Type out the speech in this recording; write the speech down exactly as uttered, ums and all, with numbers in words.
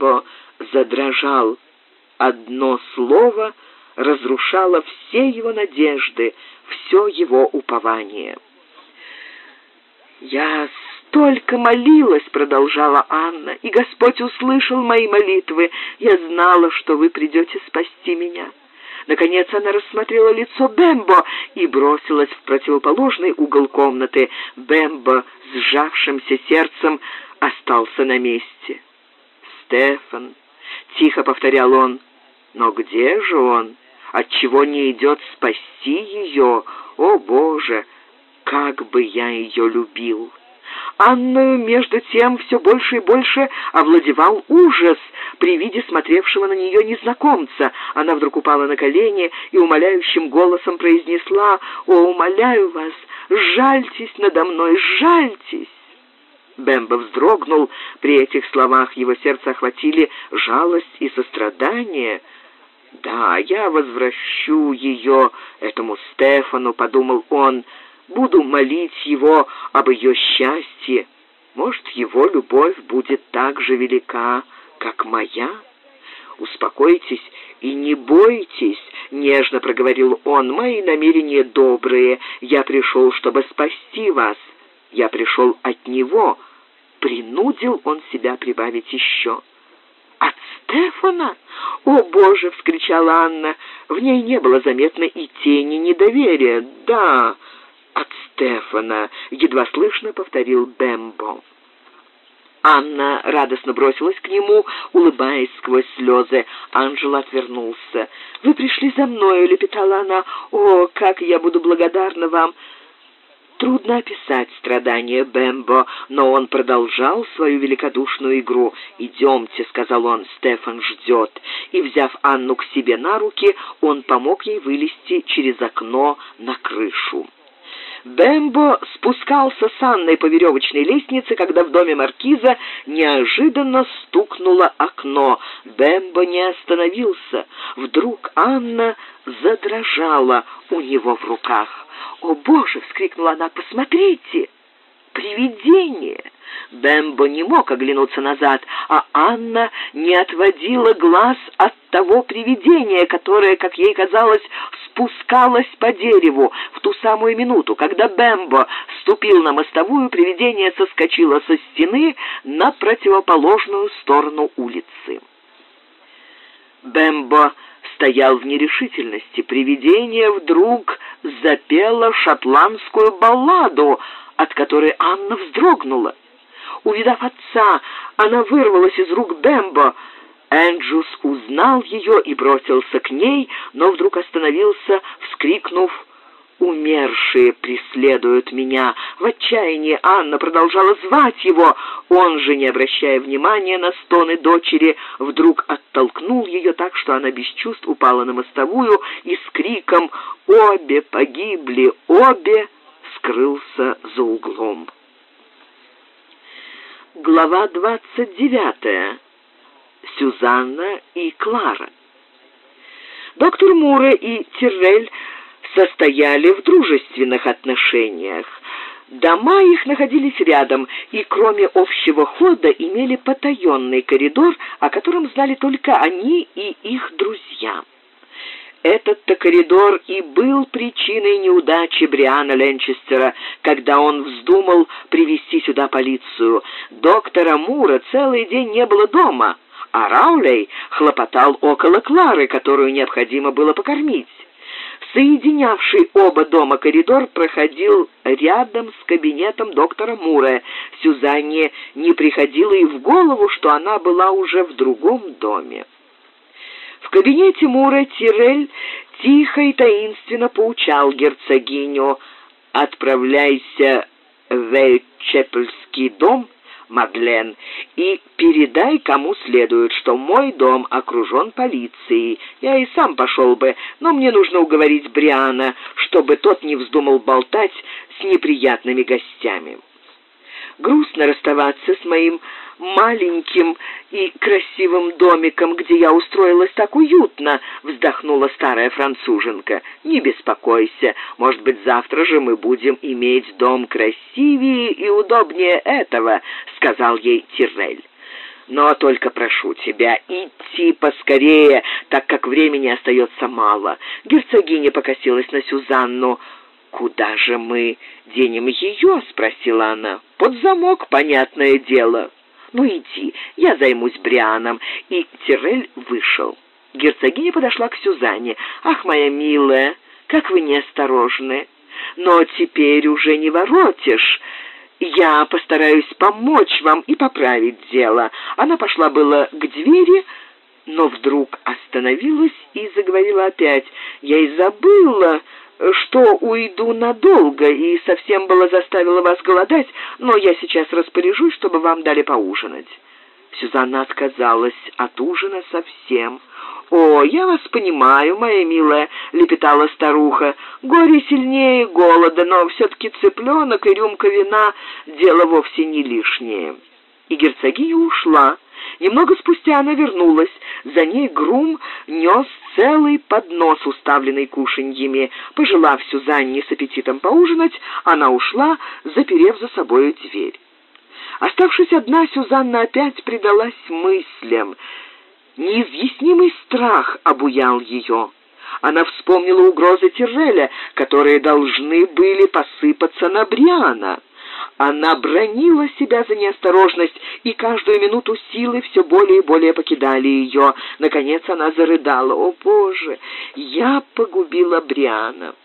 Бембо задрожал. Одно слово разрушало все его надежды, все его упование. «Я столько молилась», — продолжала Анна, — «и Господь услышал мои молитвы. Я знала, что вы придете спасти меня». Наконец она рассмотрела лицо Бембо и бросилась в противоположный угол комнаты. Бембо с сжавшимся сердцем остался на месте. «Стефан», — тихо повторял он, — «но где же он? Отчего не идет спасти ее? О, Боже, как бы я ее любил!» Анну, между тем, все больше и больше овладевал ужас при виде смотревшего на нее незнакомца. Она вдруг упала на колени и умоляющим голосом произнесла: «О, умоляю вас, жальтесь надо мной, жальтесь!» Бембо вздрогнул при этих словах, его сердце охватили жалость и сострадание. «Да, я возвращу ее этому Стефану», — подумал он, — «буду молить его об ее счастье. Может, его любовь будет так же велика, как моя?» «Успокойтесь и не бойтесь», — нежно проговорил он, — «мои намерения добрые. Я пришел, чтобы спасти вас. Я пришел от него». Принудил он себя прибавить еще: «От Стефана? О, Боже!» — вскричала Анна. В ней не было заметно и тени недоверия. «Да, от Стефана», — едва слышно повторил Бембо. Анна радостно бросилась к нему, улыбаясь сквозь слезы. Анжело отвернулся. «Вы пришли за мною», — лепетала она. «О, как я буду благодарна вам!» Трудно описать страдания Бембо, но он продолжал свою великодушную игру. «Идемте», — сказал он, — «Стефан ждет». И, взяв Анну к себе на руки, он помог ей вылезти через окно на крышу. Бембо спускался с Анной по веревочной лестнице, когда в доме маркиза неожиданно стукнуло окно. Бембо не остановился. Вдруг Анна задрожала у него в руках. «О, Боже!» — вскрикнула она. «Посмотрите! Привидение!» Бембо не мог оглянуться назад, а Анна не отводила глаз от того привидения, которое, как ей казалось, спускалось по дереву. В ту самую минуту, когда Бембо ступил на мостовую, привидение соскочило со стены на противоположную сторону улицы. Бембо стоял в нерешительности. Привидение вдруг запело шотландскую балладу, от которой Анна вздрогнула. Увидав отца, она вырвалась из рук Бембо. Энджус узнал ее и бросился к ней, но вдруг остановился, вскрикнув: «Умершие преследуют меня!» В отчаянии Анна продолжала звать его. Он же, не обращая внимания на стоны дочери, вдруг оттолкнул ее так, что она без чувств упала на мостовую и с криком «Обе погибли! Обе!» скрылся за углом. Глава двадцать девятая. Сюзанна и Клара. Доктор Муре и Тиррель состояли в дружественных отношениях. Дома их находились рядом, и кроме общего хода имели потаенный коридор, о котором знали только они и их друзья. Этот-то коридор и был причиной неудачи Бриана Ленчестера, когда он вздумал привести сюда полицию. Доктора Мура целый день не было дома, а Раулей хлопотал около Клары, которую необходимо было покормить. Соединявший оба дома коридор проходил рядом с кабинетом доктора Мура. Сюзанне не приходило и в голову, что она была уже в другом доме. В кабинете Мура Тиррель тихо и таинственно поучал герцогиню: «Отправляйся в Эйтчепельский дом, Мадлен, и передай кому следует, что мой дом окружен полицией. Я и сам пошел бы, но мне нужно уговорить Бриана, чтобы тот не вздумал болтать с неприятными гостями». «Грустно расставаться с моим маленьким и красивым домиком, где я устроилась так уютно», — вздохнула старая француженка. «Не беспокойся, может быть, завтра же мы будем иметь дом красивее и удобнее этого», — сказал ей Тиррель. Но только прошу тебя идти поскорее, так как времени остается мало». Герцогиня покосилась на Сюзанну. «Куда же мы денем ее?» — спросила она. «Под замок, понятное дело». «Ну иди, я займусь Брианом». И Тиррель вышел. Герцогиня подошла к Сюзанне. «Ах, моя милая, как вы неосторожны! Но теперь уже не воротишь. Я постараюсь помочь вам и поправить дело». Она пошла было к двери, но вдруг остановилась и заговорила опять. «Я и забыла, что уйду надолго, и совсем было заставила вас голодать, но я сейчас распоряжусь, чтобы вам дали поужинать». Сюзанна отказалась от ужина совсем. «О, я вас понимаю, моя милая», — лепетала старуха. «Горе сильнее голода, но все-таки цыпленок и рюмка вина — дело вовсе не лишнее». И герцогиня ушла. Немного спустя она вернулась. За ней грум нес целый поднос, уставленный кушаньями. Пожелав Сюзанне с аппетитом поужинать, она ушла, заперев за собою дверь. Оставшись одна, Сюзанна опять предалась мыслям. Неизъяснимый страх обуял ее. Она вспомнила угрозы Тирреля, которые должны были посыпаться на Бриана. Она бранила себя за неосторожность, и каждую минуту силы все более и более покидали ее. Наконец она зарыдала: «О, Боже, я погубила Бриана!»